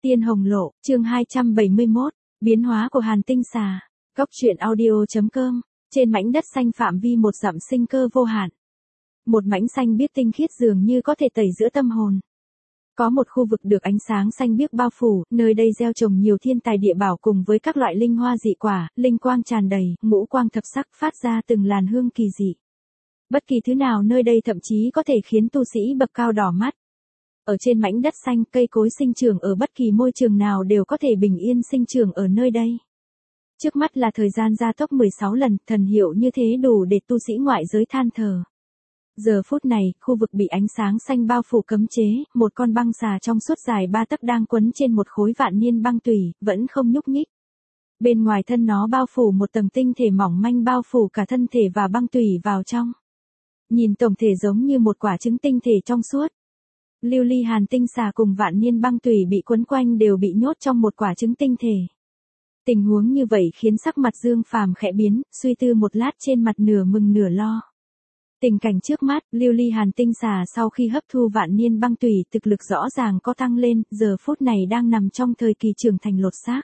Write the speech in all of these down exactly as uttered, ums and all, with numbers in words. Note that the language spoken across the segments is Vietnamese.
Tiên Hồng Lộ, chương hai trăm bảy mươi mốt, biến hóa của Hàn Tinh Xà. Cốc truyện audio.com, trên mảnh đất xanh phạm vi một dặm sinh cơ vô hạn. Một mảnh xanh biếc tinh khiết dường như có thể tẩy giữa tâm hồn. Có một khu vực được ánh sáng xanh biếc bao phủ, nơi đây gieo trồng nhiều thiên tài địa bảo cùng với các loại linh hoa dị quả, linh quang tràn đầy, ngũ quang thập sắc phát ra từng làn hương kỳ dị. Bất kỳ thứ nào nơi đây thậm chí có thể khiến tu sĩ bậc cao đỏ mắt. Ở trên mảnh đất xanh, cây cối sinh trưởng ở bất kỳ môi trường nào đều có thể bình yên sinh trưởng ở nơi đây. Trước mắt là thời gian gia tốc mười sáu lần, thần hiệu như thế đủ để tu sĩ ngoại giới than thở. Giờ phút này, khu vực bị ánh sáng xanh bao phủ cấm chế, một con băng xà trong suốt dài ba tấc đang quấn trên một khối vạn niên băng tủy, vẫn không nhúc nhích. Bên ngoài thân nó bao phủ một tầng tinh thể mỏng manh bao phủ cả thân thể và băng tủy vào trong. Nhìn tổng thể giống như một quả trứng tinh thể trong suốt. Lưu ly hàn tinh xà cùng vạn niên băng tủy bị quấn quanh đều bị nhốt trong một quả trứng tinh thể. Tình huống như vậy khiến sắc mặt Dương Phàm khẽ biến, suy tư một lát trên mặt nửa mừng nửa lo. Tình cảnh trước mắt, lưu ly hàn tinh xà sau khi hấp thu vạn niên băng tủy thực lực rõ ràng có tăng lên, giờ phút này đang nằm trong thời kỳ trưởng thành lột xác.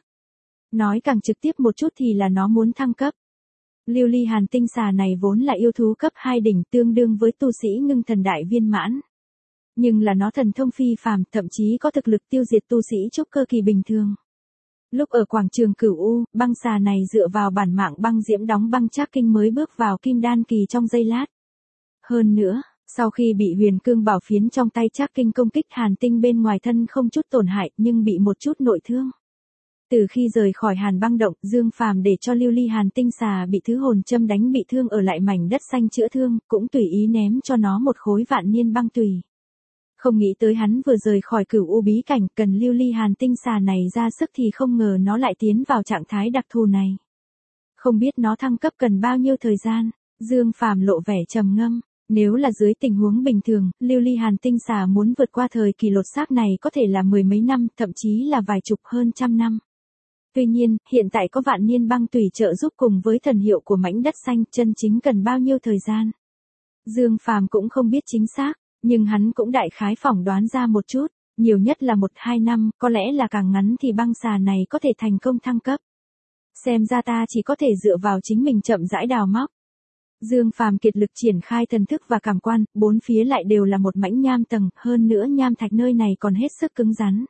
Nói càng trực tiếp một chút thì là nó muốn thăng cấp. Lưu ly hàn tinh xà này vốn là yêu thú cấp hai đỉnh tương đương với tu sĩ ngưng thần đại viên mãn. Nhưng là nó thần thông phi phàm, thậm chí có thực lực tiêu diệt tu sĩ trúc cơ kỳ bình thường. Lúc ở quảng trường Cửu U, băng xà này dựa vào bản mạng băng diễm đóng băng trác kinh mới bước vào kim đan kỳ trong giây lát. Hơn nữa, sau khi bị huyền cương bảo phiến trong tay trác kinh công kích hàn tinh bên ngoài thân không chút tổn hại nhưng bị một chút nội thương. Từ khi rời khỏi hàn băng động, Dương Phàm để cho lưu ly hàn tinh xà bị thứ hồn châm đánh bị thương ở lại mảnh đất xanh chữa thương, cũng tùy ý ném cho nó một khối vạn niên băng tùy. Không nghĩ tới hắn vừa rời khỏi Cửu U bí cảnh, cần lưu ly hàn tinh xà này ra sức thì không ngờ nó lại tiến vào trạng thái đặc thù này. Không biết nó thăng cấp cần bao nhiêu thời gian, Dương Phàm lộ vẻ trầm ngâm. Nếu là dưới tình huống bình thường, lưu ly hàn tinh xà muốn vượt qua thời kỳ lột xác này có thể là mười mấy năm, thậm chí là vài chục hơn trăm năm. Tuy nhiên, hiện tại có vạn niên băng tùy trợ giúp cùng với thần hiệu của mảnh đất xanh, chân chính cần bao nhiêu thời gian. Dương Phàm cũng không biết chính xác, nhưng hắn cũng đại khái phỏng đoán ra một chút, nhiều nhất là một hai năm, có lẽ là càng ngắn thì băng xà này có thể thành công thăng cấp. Xem ra ta chỉ có thể dựa vào chính mình chậm rãi đào móc. Dương Phàm kiệt lực triển khai thần thức và cảm quan, bốn phía lại đều là một mảnh nham tầng, hơn nữa nham thạch nơi này còn hết sức cứng rắn.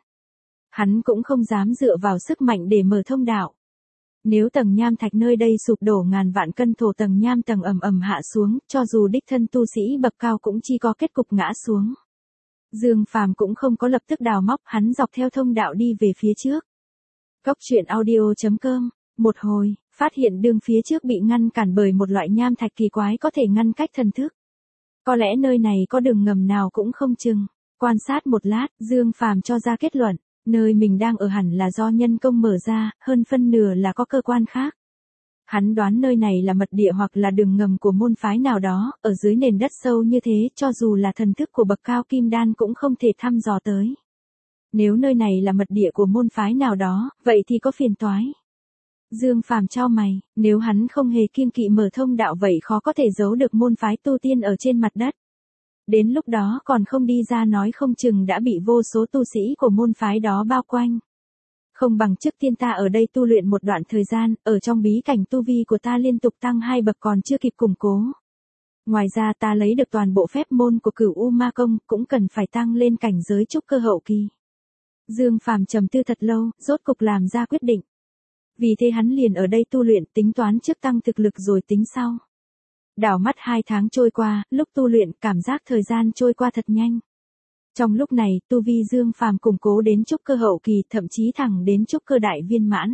Hắn cũng không dám dựa vào sức mạnh để mở thông đạo. Nếu tầng nham thạch nơi đây sụp đổ ngàn vạn cân thổ tầng nham tầng ầm ầm hạ xuống, cho dù đích thân tu sĩ bậc cao cũng chỉ có kết cục ngã xuống. Dương Phàm cũng không có lập tức đào móc, hắn dọc theo thông đạo đi về phía trước. Cốc truyện audio.com, một hồi, phát hiện đường phía trước bị ngăn cản bởi một loại nham thạch kỳ quái có thể ngăn cách thần thức. Có lẽ nơi này có đường ngầm nào cũng không chừng. Quan sát một lát, Dương Phàm cho ra kết luận. Nơi mình đang ở hẳn là do nhân công mở ra, hơn phân nửa là có cơ quan khác. Hắn đoán nơi này là mật địa hoặc là đường ngầm của môn phái nào đó, ở dưới nền đất sâu như thế, cho dù là thần thức của bậc cao kim đan cũng không thể thăm dò tới. Nếu nơi này là mật địa của môn phái nào đó, vậy thì có phiền toái. Dương Phàm chau mày, nếu hắn không hề kiêng kỵ mở thông đạo vậy khó có thể giấu được môn phái tu tiên ở trên mặt đất. Đến lúc đó còn không đi ra nói không chừng đã bị vô số tu sĩ của môn phái đó bao quanh. Không bằng trước tiên ta ở đây tu luyện một đoạn thời gian, ở trong bí cảnh tu vi của ta liên tục tăng hai bậc còn chưa kịp củng cố. Ngoài ra ta lấy được toàn bộ phép môn của Cửu U ma công, cũng cần phải tăng lên cảnh giới trúc cơ hậu kỳ. Dương Phàm trầm tư thật lâu, rốt cục làm ra quyết định. Vì thế hắn liền ở đây tu luyện, tính toán trước tăng thực lực rồi tính sau. Đảo mắt hai tháng trôi qua, lúc tu luyện cảm giác thời gian trôi qua thật nhanh. Trong lúc này, tu vi Dương Phàm củng cố đến trúc cơ hậu kỳ, thậm chí thẳng đến trúc cơ đại viên mãn.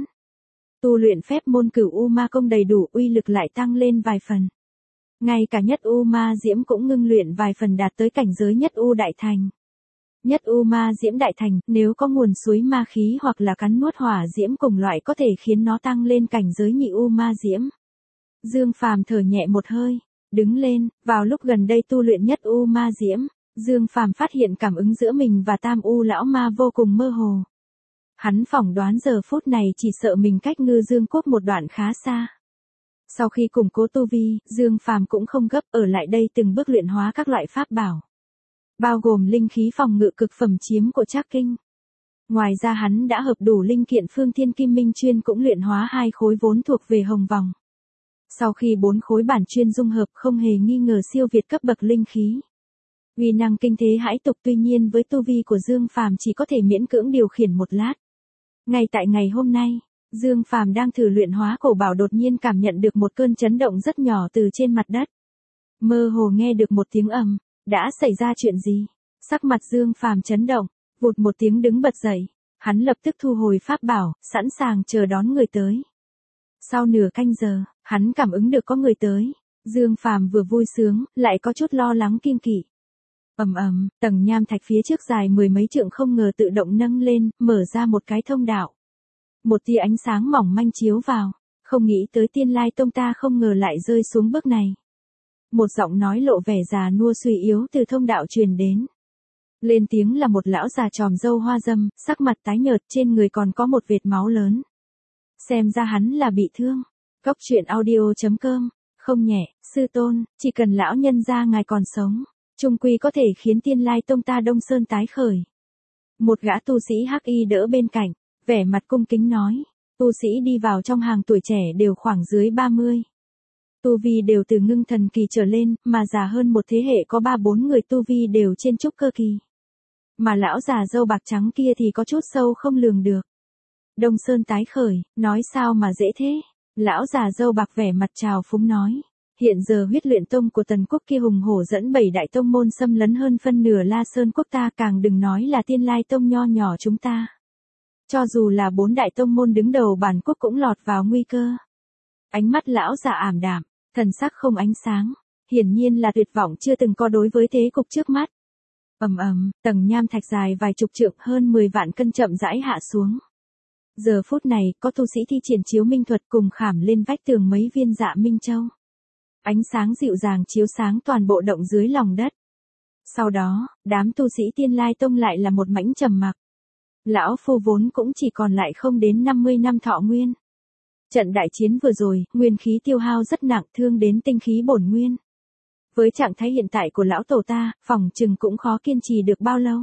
Tu luyện phép môn Cửu U ma công đầy đủ, uy lực lại tăng lên vài phần. Ngay cả nhất U ma diễm cũng ngưng luyện vài phần đạt tới cảnh giới nhất U đại thành. Nhất U ma diễm đại thành, nếu có nguồn suối ma khí hoặc là cắn nuốt hỏa diễm cùng loại có thể khiến nó tăng lên cảnh giới nhị U ma diễm. Dương Phàm thở nhẹ một hơi, đứng lên, vào lúc gần đây tu luyện nhất U ma diễm, Dương Phàm phát hiện cảm ứng giữa mình và Tam U lão ma vô cùng mơ hồ. Hắn phỏng đoán giờ phút này chỉ sợ mình cách Ngư Dương quốc một đoạn khá xa. Sau khi củng cố tu vi, Dương Phàm cũng không gấp, ở lại đây từng bước luyện hóa các loại pháp bảo, bao gồm linh khí phòng ngự cực phẩm chiếm của Trác Kinh. Ngoài ra hắn đã hợp đủ linh kiện Phương Thiên Kim Minh chuyên cũng luyện hóa hai khối vốn thuộc về hồng vòng. Sau khi bốn khối bản chuyên dung hợp không hề nghi ngờ siêu việt cấp bậc linh khí. Uy năng kinh thế hãi tục, tuy nhiên với tu vi của Dương Phàm chỉ có thể miễn cưỡng điều khiển một lát. Ngay tại ngày hôm nay, Dương Phàm đang thử luyện hóa cổ bảo đột nhiên cảm nhận được một cơn chấn động rất nhỏ từ trên mặt đất. Mơ hồ nghe được một tiếng ầm, đã xảy ra chuyện gì? Sắc mặt Dương Phàm chấn động, vụt một tiếng đứng bật dậy, hắn lập tức thu hồi pháp bảo, sẵn sàng chờ đón người tới. Sau nửa canh giờ, hắn cảm ứng được có người tới, Dương Phàm vừa vui sướng, lại có chút lo lắng kiêng kỵ. Ầm ầm, tầng nham thạch phía trước dài mười mấy trượng không ngờ tự động nâng lên, mở ra một cái thông đạo. Một tia ánh sáng mỏng manh chiếu vào, không nghĩ tới Tiên Lai Tông ta không ngờ lại rơi xuống bước này. Một giọng nói lộ vẻ già nua suy yếu từ thông đạo truyền đến. Lên tiếng là một lão già tròm râu hoa râm, sắc mặt tái nhợt, trên người còn có một vệt máu lớn. Xem ra hắn là bị thương. Cốc truyện audio chấm com, không nhẹ, sư tôn, chỉ cần lão nhân gia ngài còn sống, chung quy có thể khiến Tiên Lai Tông ta Đông Sơn tái khởi. Một gã tu sĩ hắc y đỡ bên cạnh, vẻ mặt cung kính nói, tu sĩ đi vào trong hàng tuổi trẻ đều khoảng dưới ba mươi. Tu vi đều từ ngưng thần kỳ trở lên, mà già hơn một thế hệ có ba bốn người tu vi đều trên trúc cơ kỳ. Mà lão già râu bạc trắng kia thì có chút sâu không lường được. Đông Sơn tái khởi, nói sao mà dễ thế? Lão già râu bạc vẻ mặt trào phúng nói. Hiện giờ huyết luyện tông của Tần Quốc kia hùng hổ dẫn bảy đại tông môn xâm lấn hơn phân nửa La Sơn Quốc ta, càng đừng nói là Tiên Lai Tông nho nhỏ chúng ta. Cho dù là bốn đại tông môn đứng đầu bản quốc cũng lọt vào nguy cơ. Ánh mắt lão già ảm đạm, thần sắc không ánh sáng, hiển nhiên là tuyệt vọng chưa từng có đối với thế cục trước mắt. Ầm ầm, tầng nham thạch dài vài chục trượng hơn mười vạn cân chậm rãi hạ xuống. Giờ phút này, có tu sĩ thi triển chiếu minh thuật cùng khảm lên vách tường mấy viên dạ minh châu. Ánh sáng dịu dàng chiếu sáng toàn bộ động dưới lòng đất. Sau đó, đám tu sĩ Tiên Lai Tông lại là một mảnh trầm mặc. Lão phu vốn cũng chỉ còn lại không đến năm mươi năm thọ nguyên. Trận đại chiến vừa rồi, nguyên khí tiêu hao rất nặng, thương đến tinh khí bổn nguyên. Với trạng thái hiện tại của lão tổ ta, phòng chừng cũng khó kiên trì được bao lâu.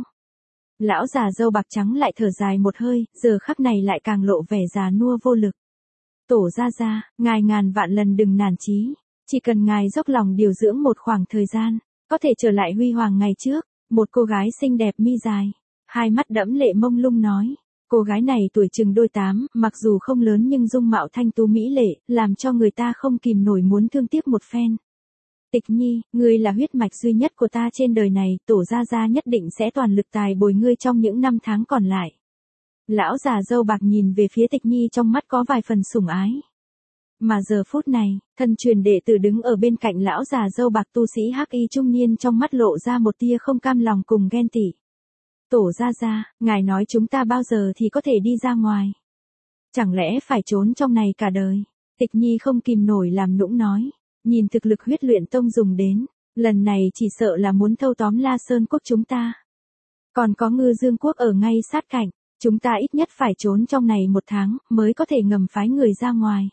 Lão già râu bạc trắng lại thở dài một hơi, giờ khắc này lại càng lộ vẻ già nua vô lực. Tổ gia gia, ngài ngàn vạn lần đừng nản chí, chỉ cần ngài dốc lòng điều dưỡng một khoảng thời gian, có thể trở lại huy hoàng ngày trước. Một cô gái xinh đẹp mi dài, hai mắt đẫm lệ mông lung nói. Cô gái này tuổi chừng đôi tám, mặc dù không lớn nhưng dung mạo thanh tú mỹ lệ, làm cho người ta không kìm nổi muốn thương tiếc một phen. Tịch Nhi, ngươi là huyết mạch duy nhất của ta trên đời này, tổ gia gia nhất định sẽ toàn lực tài bồi ngươi trong những năm tháng còn lại. Lão già râu bạc nhìn về phía Tịch Nhi trong mắt có vài phần sủng ái. Mà giờ phút này, thân truyền đệ tử đứng ở bên cạnh lão già râu bạc tu sĩ hắc y trung niên trong mắt lộ ra một tia không cam lòng cùng ghen tị. Tổ gia gia, ngài nói chúng ta bao giờ thì có thể đi ra ngoài? Chẳng lẽ phải trốn trong này cả đời? Tịch Nhi không kìm nổi làm nũng nói. Nhìn thực lực huyết luyện tông dùng đến, lần này chỉ sợ là muốn thâu tóm La Sơn Quốc chúng ta. Còn có Ngư Dương Quốc ở ngay sát cạnh, chúng ta ít nhất phải trốn trong này một tháng, mới có thể ngầm phái người ra ngoài.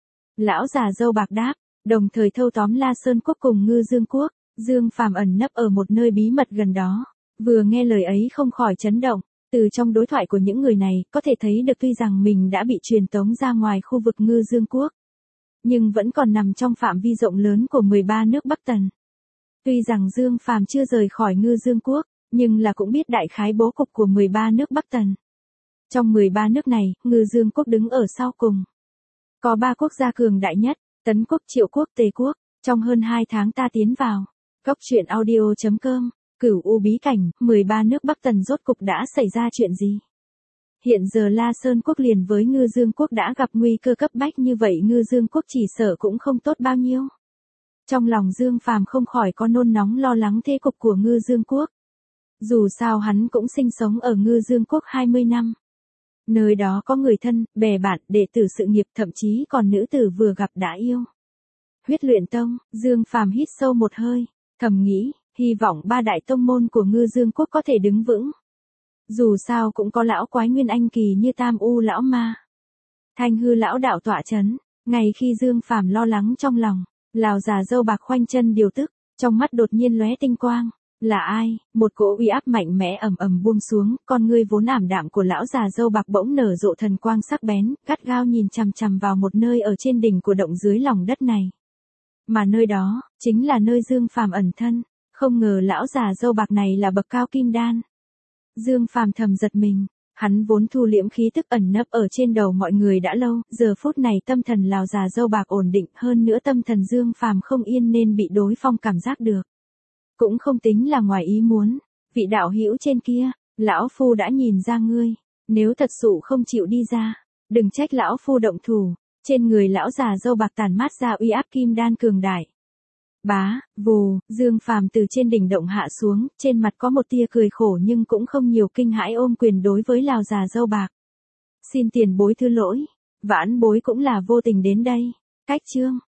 Lão già râu bạc đáp, đồng thời thâu tóm La Sơn Quốc cùng Ngư Dương Quốc. Dương Phàm ẩn nấp ở một nơi bí mật gần đó, vừa nghe lời ấy không khỏi chấn động. Từ trong đối thoại của những người này, có thể thấy được tuy rằng mình đã bị truyền tống ra ngoài khu vực Ngư Dương Quốc, nhưng vẫn còn nằm trong phạm vi rộng lớn của mười ba nước Bắc Tần. Tuy rằng Dương Phàm chưa rời khỏi Ngư Dương Quốc, nhưng là cũng biết đại khái bố cục của mười ba nước Bắc Tần. Trong mười ba nước này, Ngư Dương Quốc đứng ở sau cùng. Có ba quốc gia cường đại nhất, Tấn Quốc, Triệu Quốc, Tề Quốc. Trong hơn hai tháng ta tiến vào. Cốc truyện audio chấm com, Cửu U bí cảnh, mười ba nước Bắc Tần rốt cục đã xảy ra chuyện gì? Hiện giờ La Sơn Quốc liền với Ngư Dương Quốc đã gặp nguy cơ cấp bách như vậy, Ngư Dương Quốc chỉ sợ cũng không tốt bao nhiêu. Trong lòng Dương Phàm không khỏi có nôn nóng lo lắng thế cục của Ngư Dương Quốc. Dù sao hắn cũng sinh sống ở Ngư Dương Quốc hai mươi năm. Nơi đó có người thân, bè bạn, đệ tử sự nghiệp, thậm chí còn nữ tử vừa gặp đã yêu. Huyết luyện tông, Dương Phàm hít sâu một hơi, thầm nghĩ, hy vọng ba đại tông môn của Ngư Dương Quốc có thể đứng vững. Dù sao cũng có lão quái nguyên anh kỳ như Tam U lão ma, Thanh Hư lão đạo tọa chấn. Ngay khi Dương Phàm lo lắng trong lòng, lão già râu bạc khoanh chân điều tức, trong mắt đột nhiên lóe tinh quang, Là ai? Một cỗ uy áp mạnh mẽ ầm ầm buông xuống, con ngươi vốn ảm đạm của lão già râu bạc bỗng nở rộ thần quang sắc bén, gắt gao nhìn chằm chằm vào một nơi ở trên đỉnh của động dưới lòng đất này. Mà nơi đó, chính là nơi Dương Phàm ẩn thân, không ngờ lão già râu bạc này là bậc cao kim đan. Dương Phàm thầm giật mình, hắn vốn thu liễm khí tức ẩn nấp ở trên đầu mọi người đã lâu, giờ phút này tâm thần lão già râu bạc ổn định, hơn nữa tâm thần Dương Phàm không yên nên bị đối phong cảm giác được. Cũng không tính là ngoài ý muốn, vị đạo hữu trên kia, lão phu đã nhìn ra ngươi, nếu thật sự không chịu đi ra, đừng trách lão phu động thủ. Trên người lão già râu bạc tản mát ra uy áp kim đan cường đại. Bá, vù, Dương Phàm từ trên đỉnh động hạ xuống, trên mặt có một tia cười khổ nhưng cũng không nhiều kinh hãi ôm quyền đối với lão già râu bạc. Xin tiền bối thứ lỗi, vãn bối cũng là vô tình đến đây. Cách chương